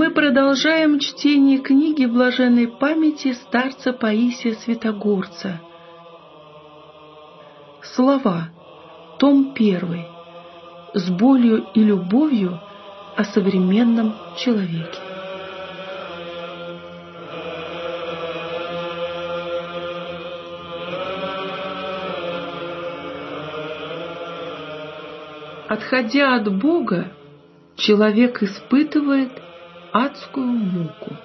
Мы продолжаем чтение книги блаженной памяти старца Паисия Святогорца. Слова. Том 1. С болью и любовью о современном человеке. Отходя от Бога, человек испытывает адскую муку.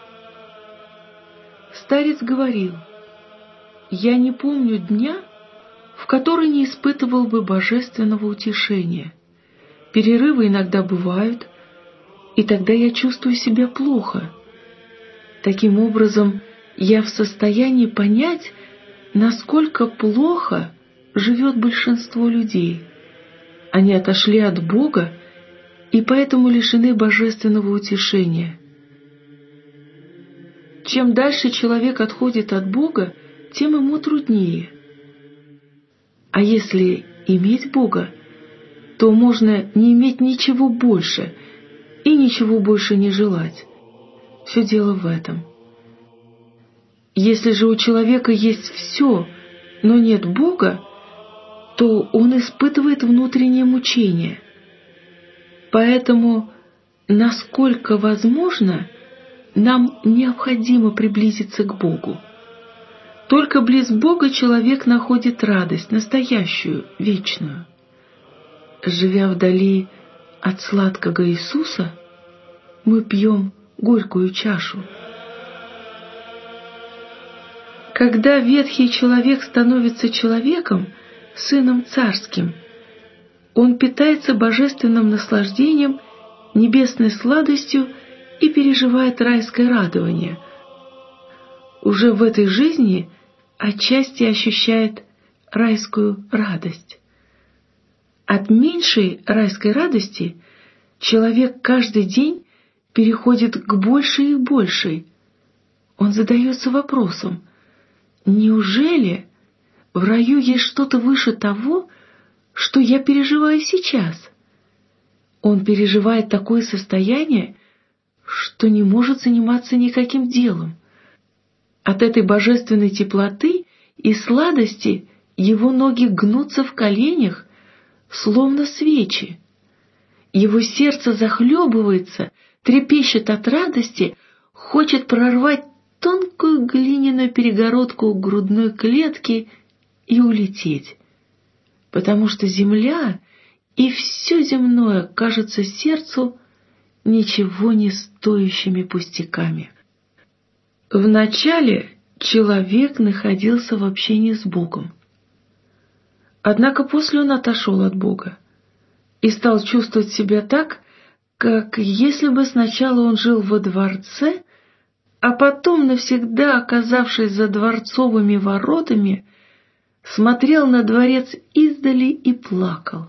Старец говорил: «Я не помню дня, в который не испытывал бы божественного утешения. Перерывы иногда бывают, и тогда я чувствую себя плохо. Таким образом, я в состоянии понять, насколько плохо живет большинство людей. Они отошли от Бога и поэтому лишены божественного утешения. Чем дальше человек отходит от Бога, тем ему труднее. А если иметь Бога, то можно не иметь ничего больше и ничего больше не желать. Все дело в этом. Если же у человека есть все, но нет Бога, то он испытывает внутреннее мучение. Поэтому, насколько возможно, нам необходимо приблизиться к Богу. Только близ Бога человек находит радость, настоящую, вечную. Живя вдали от сладкого Иисуса, мы пьем горькую чашу. Когда ветхий человек становится человеком, сыном царским, он питается божественным наслаждением, небесной сладостью и переживает райское радование. Уже в этой жизни отчасти ощущает райскую радость. От меньшей райской радости человек каждый день переходит к большей и большей. Он задается вопросом: неужели в раю есть что-то выше того, что я переживаю сейчас? Он переживает такое состояние, что не может заниматься никаким делом. От этой божественной теплоты и сладости его ноги гнутся в коленях, словно свечи. Его сердце захлебывается, трепещет от радости, хочет прорвать тонкую глиняную перегородку грудной клетки и улететь, потому что земля и все земное кажется сердцу ничего не стоящими пустяками. Вначале человек находился в общении с Богом. Однако после он отошел от Бога и стал чувствовать себя так, как если бы сначала он жил во дворце, а потом, навсегда оказавшись за дворцовыми воротами, смотрел на дворец издали и плакал.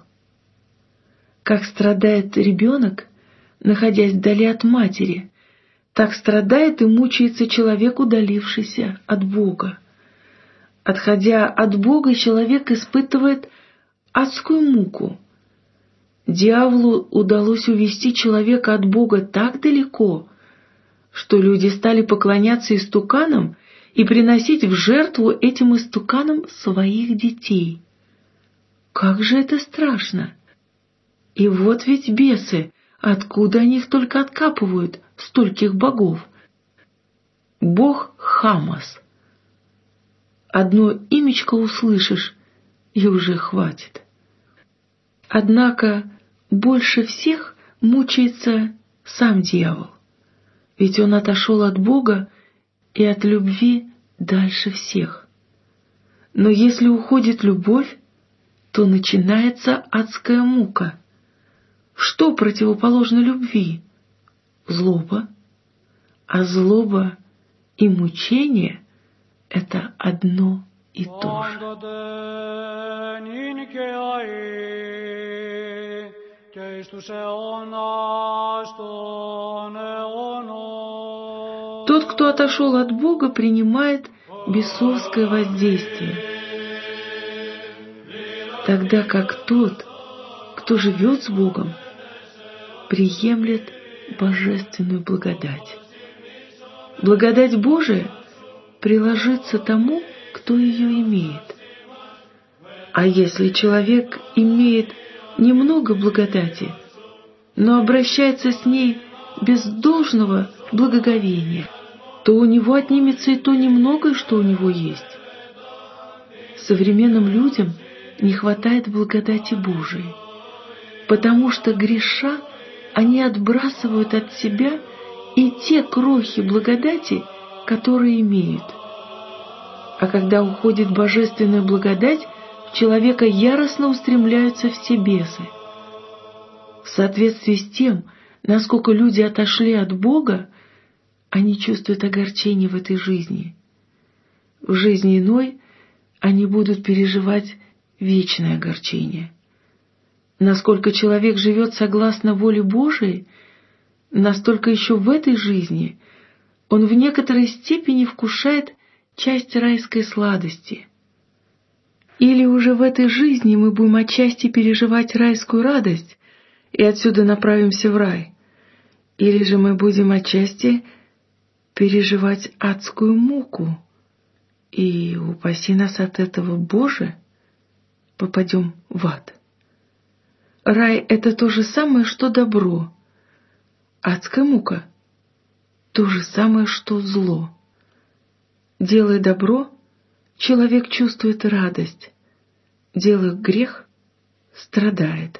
Как страдает ребенок, находясь вдали от матери, так страдает и мучается человек, удалившийся от Бога. Отходя от Бога, человек испытывает адскую муку. Дьяволу удалось увести человека от Бога так далеко, что люди стали поклоняться истуканам и приносить в жертву этим истуканам своих детей. Как же это страшно! И вот ведь бесы, откуда они их только откапывают, стольких богов? Бог Хамас. Одно имечко услышишь, и уже хватит. Однако больше всех мучается сам дьявол, ведь он отошел от Бога и от любви дальше всех. Но если уходит любовь, то начинается адская мука. Что противоположно любви? Злоба. А злоба и мучение — это одно и то же. Тот, кто отошел от Бога, принимает бесовское воздействие, тогда как тот, кто живет с Богом, приемлет божественную благодать. Благодать Божия приложится тому, кто ее имеет. А если человек имеет немного благодати, но обращается с ней без должного благоговения, то у него отнимется и то немногое, что у него есть. Современным людям не хватает благодати Божией, потому что, греша, они отбрасывают от себя и те крохи благодати, которые имеют. А когда уходит божественная благодать, в человека яростно устремляются все бесы. В соответствии с тем, насколько люди отошли от Бога, они чувствуют огорчение в этой жизни. В жизни иной они будут переживать вечное огорчение. Насколько человек живет согласно воле Божией, настолько еще в этой жизни он в некоторой степени вкушает часть райской сладости. Или уже в этой жизни мы будем отчасти переживать райскую радость и отсюда направимся в рай, или же мы будем отчасти переживать адскую муку, и, упаси нас от этого, Боже, попадем в ад. Рай — это то же самое, что добро. Адская мука — то же самое, что зло. Делая добро, человек чувствует радость, делая грех, страдает.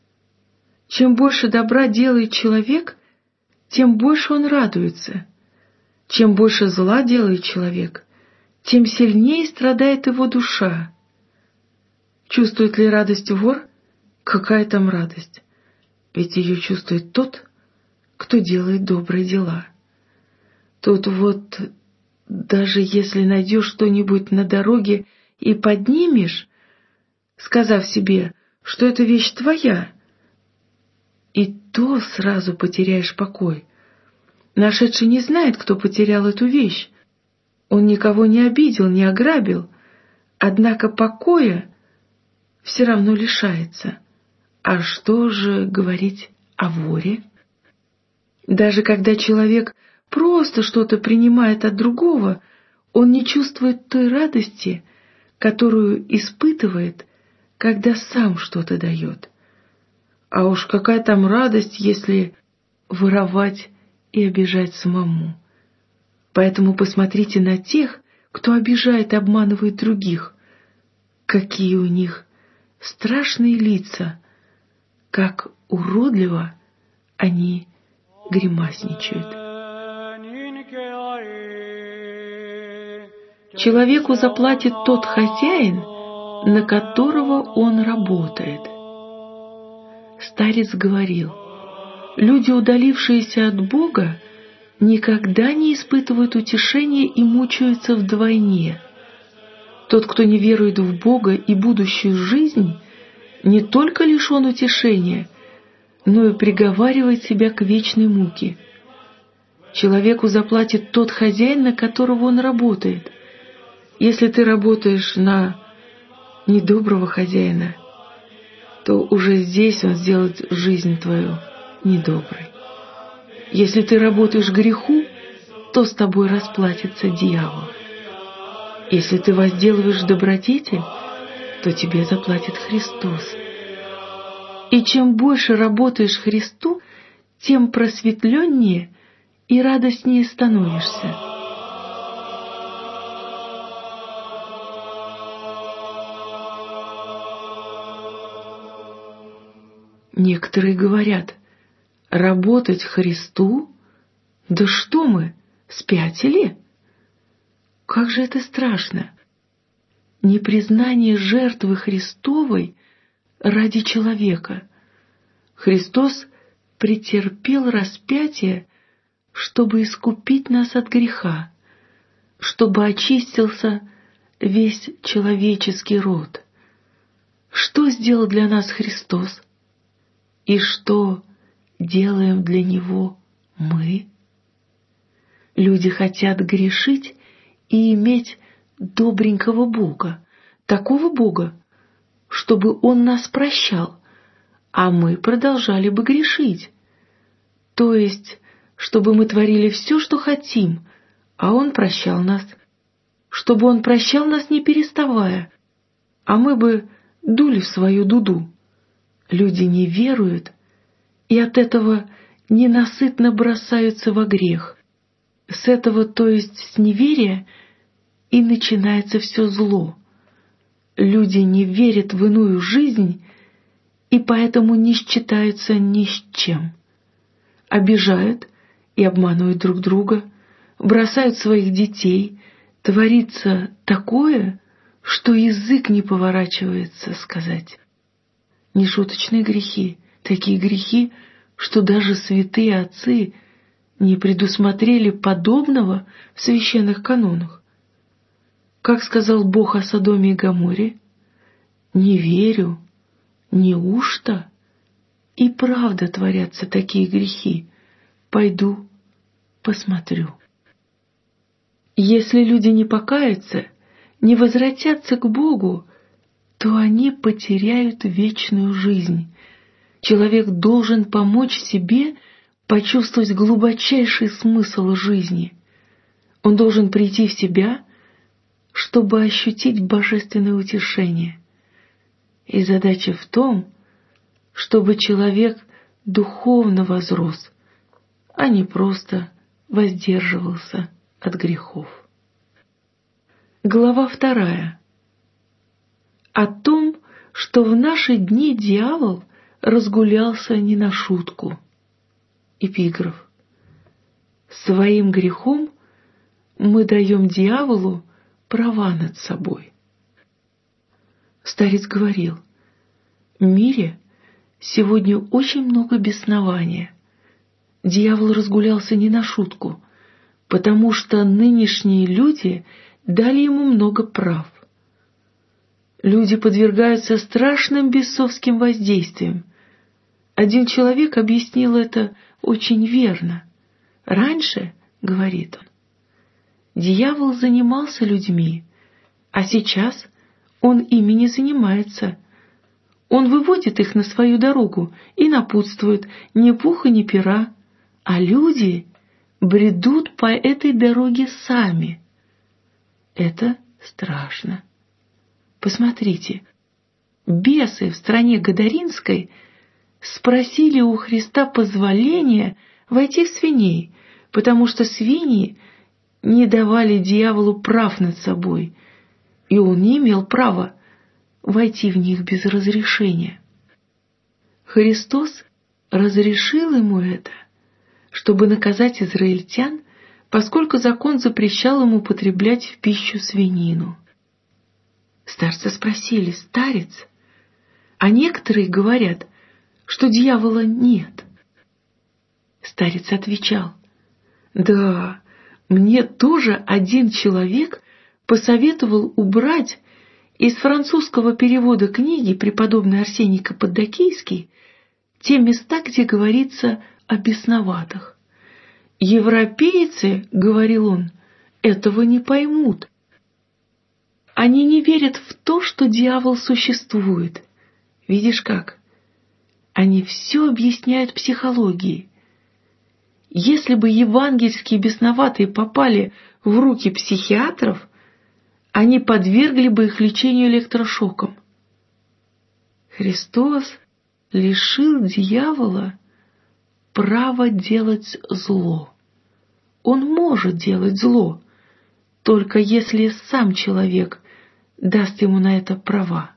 Чем больше добра делает человек, тем больше он радуется. Чем больше зла делает человек, тем сильнее страдает его душа. Чувствует ли радость вор? Какая там радость? Ведь ее чувствует тот, кто делает добрые дела. Тут вот даже если найдешь что-нибудь на дороге и поднимешь, сказав себе, что эта вещь твоя, и то сразу потеряешь покой. Нашедший не знает, кто потерял эту вещь. Он никого не обидел, не ограбил, однако покоя все равно лишается. А что же говорить о воре? Даже когда человек просто что-то принимает от другого, он не чувствует той радости, которую испытывает, когда сам что-то дает. А уж какая там радость, если воровать и обижать самому. Поэтому посмотрите на тех, кто обижает и обманывает других. Какие у них страшные лица, как уродливо они гримасничают. Человеку заплатит тот хозяин, на которого он работает. Старец говорил: люди, удалившиеся от Бога, никогда не испытывают утешения и мучаются вдвойне. Тот, кто не верует в Бога и будущую жизнь, не только лишен утешения, но и приговаривает себя к вечной муке. Человеку заплатит тот хозяин, на которого он работает. Если ты работаешь на недоброго хозяина, то уже здесь он сделает жизнь твою недоброй. Если ты работаешь греху, то с тобой расплатится дьявол. Если ты возделываешь добродетель, то тебе заплатит Христос. И чем больше работаешь Христу, тем просветленнее и радостнее становишься. Некоторые говорят: работать Христу? Да что мы, спятили? Как же это страшно! Непризнание жертвы Христовой ради человека. Христос претерпел распятие, чтобы искупить нас от греха, чтобы очистился весь человеческий род. Что сделал для нас Христос? И что делаем для Него мы? Люди хотят грешить и иметь добренького Бога, такого Бога, чтобы Он нас прощал, а мы продолжали бы грешить. То есть, чтобы мы творили все, что хотим, а Он прощал нас. Чтобы Он прощал нас, не переставая, а мы бы дули в свою дуду. Люди не веруют, и от этого ненасытно бросаются во грех. С этого, то есть с неверия, и начинается все зло. Люди не верят в иную жизнь и поэтому не считаются ни с чем. Обижают и обманывают друг друга, бросают своих детей. Творится такое, что язык не поворачивается сказать. Нешуточные грехи, такие грехи, что даже святые отцы не предусмотрели подобного в священных канонах. Как сказал Бог о Содоме и Гоморе: «Не верю, неужто и правда творятся такие грехи? Пойду посмотрю». Если люди не покаются, не возвратятся к Богу, то они потеряют вечную жизнь. Человек должен помочь себе почувствовать глубочайший смысл жизни. Он должен прийти в себя, чтобы ощутить божественное утешение. И задача в том, чтобы человек духовно возрос, а не просто воздерживался от грехов. Глава 2. О том, что в наши дни дьявол разгулялся не на шутку. Эпиграф. Своим грехом мы даем дьяволу права над собой. Старец говорил: в мире сегодня очень много беснования. Дьявол разгулялся не на шутку, потому что нынешние люди дали ему много прав. Люди подвергаются страшным бесовским воздействиям. Один человек объяснил это очень верно. Раньше, говорит он, дьявол занимался людьми, а сейчас он ими не занимается. Он выводит их на свою дорогу и напутствует: ни пуха, ни пера, а люди бредут по этой дороге сами. Это страшно. Посмотрите, бесы в стране Гадаринской спросили у Христа позволения войти в свиней, потому что свиньи не давали дьяволу прав над собой, и он не имел права войти в них без разрешения. Христос разрешил ему это, чтобы наказать израильтян, поскольку закон запрещал им употреблять в пищу свинину. Старцы спросили: старец, а некоторые говорят, что дьявола нет. Старец отвечал: да, мне тоже один человек посоветовал убрать из французского перевода книги преподобный Арсений Каппадокийский те места, где говорится о бесноватых. Европейцы, говорил он, этого не поймут. Они не верят в то, что дьявол существует. Видишь как? Они все объясняют психологией. Если бы евангельские бесноватые попали в руки психиатров, они подвергли бы их лечению электрошоком. Христос лишил дьявола права делать зло. Он может делать зло, только если сам человек даст ему на это права.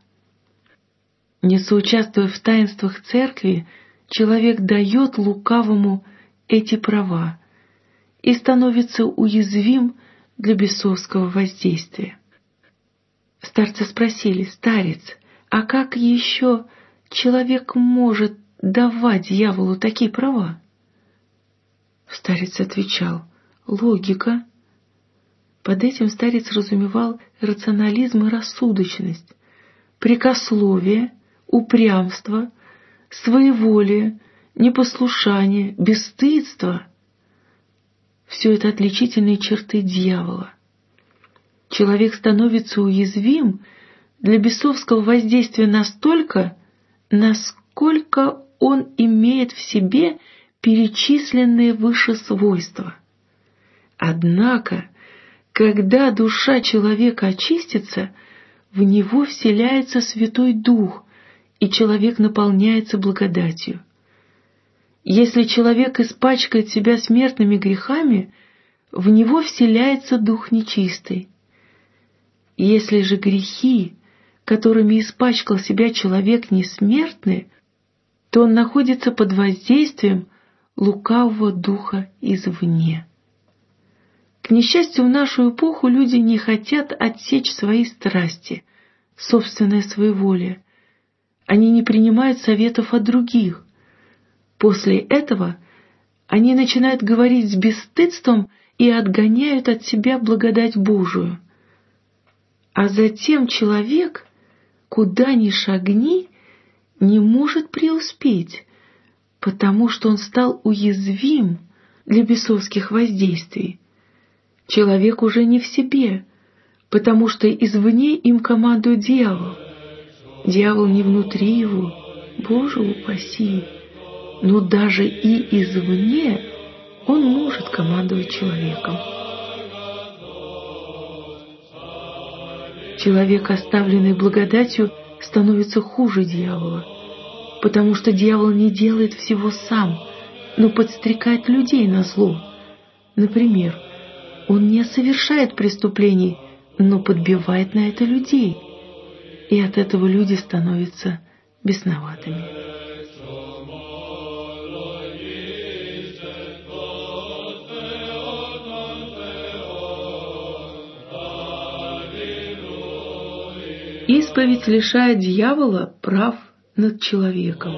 Не соучаствуя в таинствах церкви, человек дает лукавому эти права и становится уязвим для бесовского воздействия. Старцы спросили: старец, а как еще человек может давать дьяволу такие права? Старец отвечал: логика. Под этим старец разумевал рационализм и рассудочность, прекословие, упрямство, своеволие, непослушание, бесстыдство. Все это отличительные черты дьявола. Человек становится уязвим для бесовского воздействия настолько, насколько он имеет в себе перечисленные выше свойства. Однако, когда душа человека очистится, в него вселяется Святой Дух, и человек наполняется благодатью. Если человек испачкает себя смертными грехами, в него вселяется дух нечистый. Если же грехи, которыми испачкал себя человек, не смертны, то он находится под воздействием лукавого духа извне. К несчастью, в нашу эпоху люди не хотят отсечь свои страсти, собственное своеволие. Они не принимают советов от других. После этого они начинают говорить с бесстыдством и отгоняют от себя благодать Божию. А затем человек, куда ни шагни, не может преуспеть, потому что он стал уязвим для бесовских воздействий. Человек уже не в себе, потому что извне им командует дьявол. Дьявол не внутри его, Боже упаси, но даже и извне он может командовать человеком. Человек, оставленный благодатью, становится хуже дьявола, потому что дьявол не делает всего сам, но подстрекает людей на зло. Например, он не совершает преступлений, но подбивает на это людей, и от этого люди становятся бесноватыми. Исповедь лишает дьявола прав над человеком.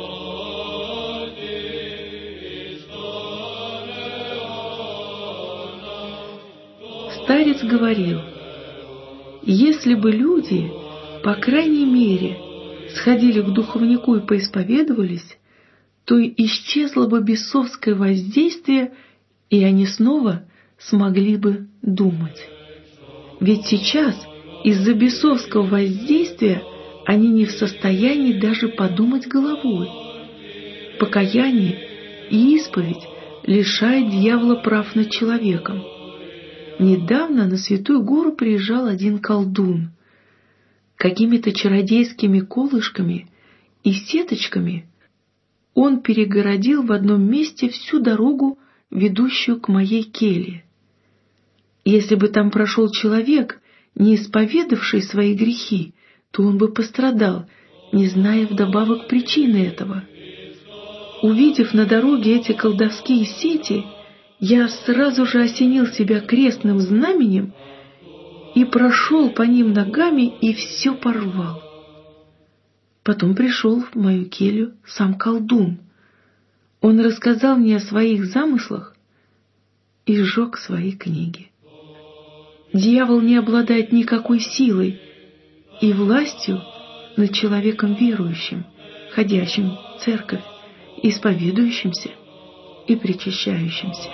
Старец говорил: если бы люди, по крайней мере, сходили к духовнику и поисповедовались, то исчезло бы бесовское воздействие, и они снова смогли бы думать. Ведь сейчас из-за бесовского воздействия они не в состоянии даже подумать головой. Покаяние и исповедь лишает дьявола прав над человеком. Недавно на Святую Гору приезжал один колдун. Какими-то чародейскими колышками и сеточками он перегородил в одном месте всю дорогу, ведущую к моей келье. Если бы там прошел человек, не исповедавший свои грехи, то он бы пострадал, не зная вдобавок причины этого. Увидев на дороге эти колдовские сети, я сразу же осенил себя крестным знаменем и прошел по ним ногами и все порвал. Потом пришел в мою келью сам колдун. Он рассказал мне о своих замыслах и сжег свои книги. Дьявол не обладает никакой силой и властью над человеком верующим, ходящим в церковь, исповедующимся и причащающимся.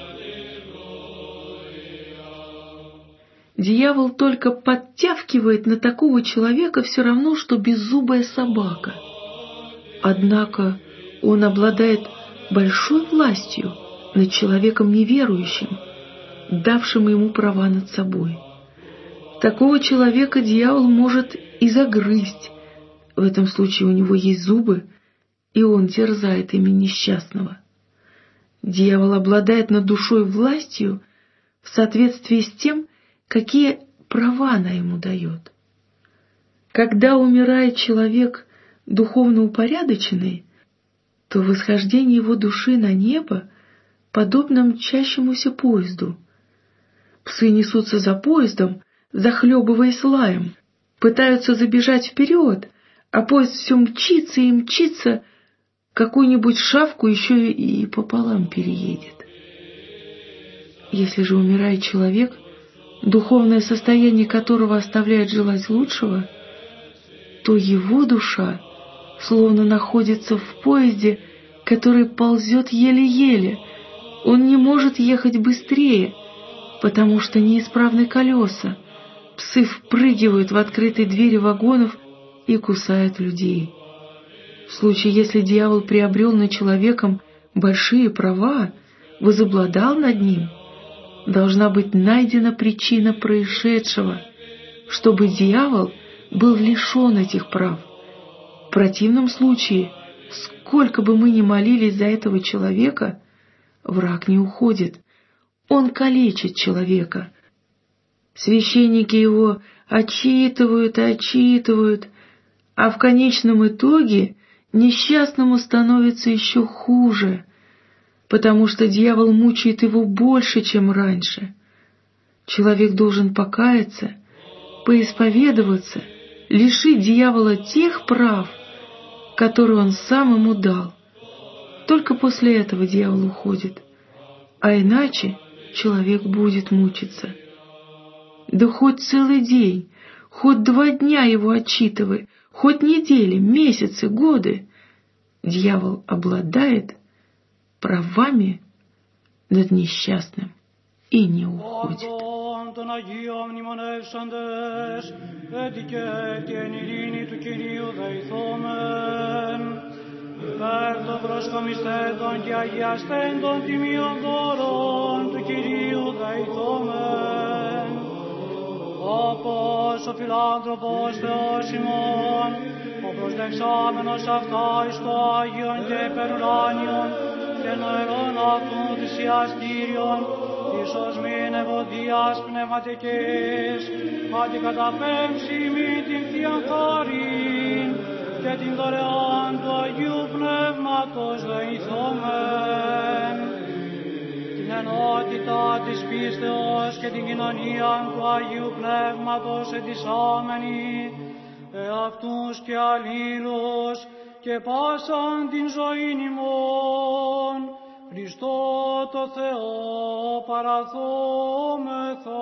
Дьявол только подтявкивает на такого человека все равно, что беззубая собака. Однако он обладает большой властью над человеком неверующим, давшим ему права над собой. Такого человека дьявол может и загрызть. В этом случае у него есть зубы, и он терзает ими несчастного. Дьявол обладает над душой властью в соответствии с тем, какие права она ему дает. Когда умирает человек духовно упорядоченный, то восхождение его души на небо подобно мчащемуся поезду. Псы несутся за поездом, захлебываясь лаем, пытаются забежать вперед, а поезд все мчится и мчится, какую-нибудь шавку еще и пополам переедет. Если же умирает человек, духовное состояние которого оставляет желать лучшего, то его душа словно находится в поезде, который ползет еле-еле. Он не может ехать быстрее, потому что неисправны колеса. Псы впрыгивают в открытые двери вагонов и кусают людей. В случае, если дьявол приобрел над человеком большие права, возобладал над ним, должна быть найдена причина происшедшего, чтобы дьявол был лишен этих прав. В противном случае, сколько бы мы ни молились за этого человека, враг не уходит, он калечит человека. Священники его отчитывают и отчитывают, а в конечном итоге несчастному становится еще хуже, потому что дьявол мучает его больше, чем раньше. Человек должен покаяться, поисповедоваться, лишить дьявола тех прав, которые он сам ему дал. Только после этого дьявол уходит, а иначе человек будет мучиться. Да хоть целый день, хоть 2 дня его отчитывай, хоть недели, месяцы, годы, дьявол обладает правами над несчастным и не уходит. Των Αγίων μνημονεύσαντες, έτυχε και εν ειρήνη του Κυρίου δεηθόμεν, υπέρ των προσκομιστέντων και αγιαστέντων τιμίων δώρων του Κυρίου δεηθόμεν, όπως ο φιλάνθρωπος Θεός ημών, ο προσδεξάμενος αυτά εις το Άγιον και υπερουράνιον και νοερών αυτού θυσιαστήριον, ίσως μην ευωδίας πνευματικής, αντικαταπέμψει μη την Θείαν χάριν και την δωρεάν του Αγίου Πνεύματος δεηθόμεν, την ενότητα της πίστεως και την κοινωνία του Αγίου Πνεύματος ετισάμενοι, εαυτούς και αλλήλους και πάσαν την ζωήν ημών, Χριστό το Θεό παραθόμεθα.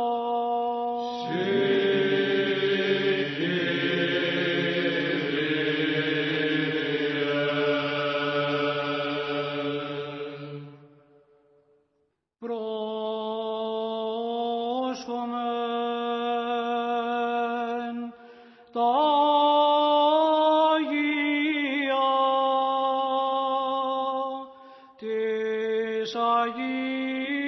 Πρόσχομεν τα Αγία της Αγίας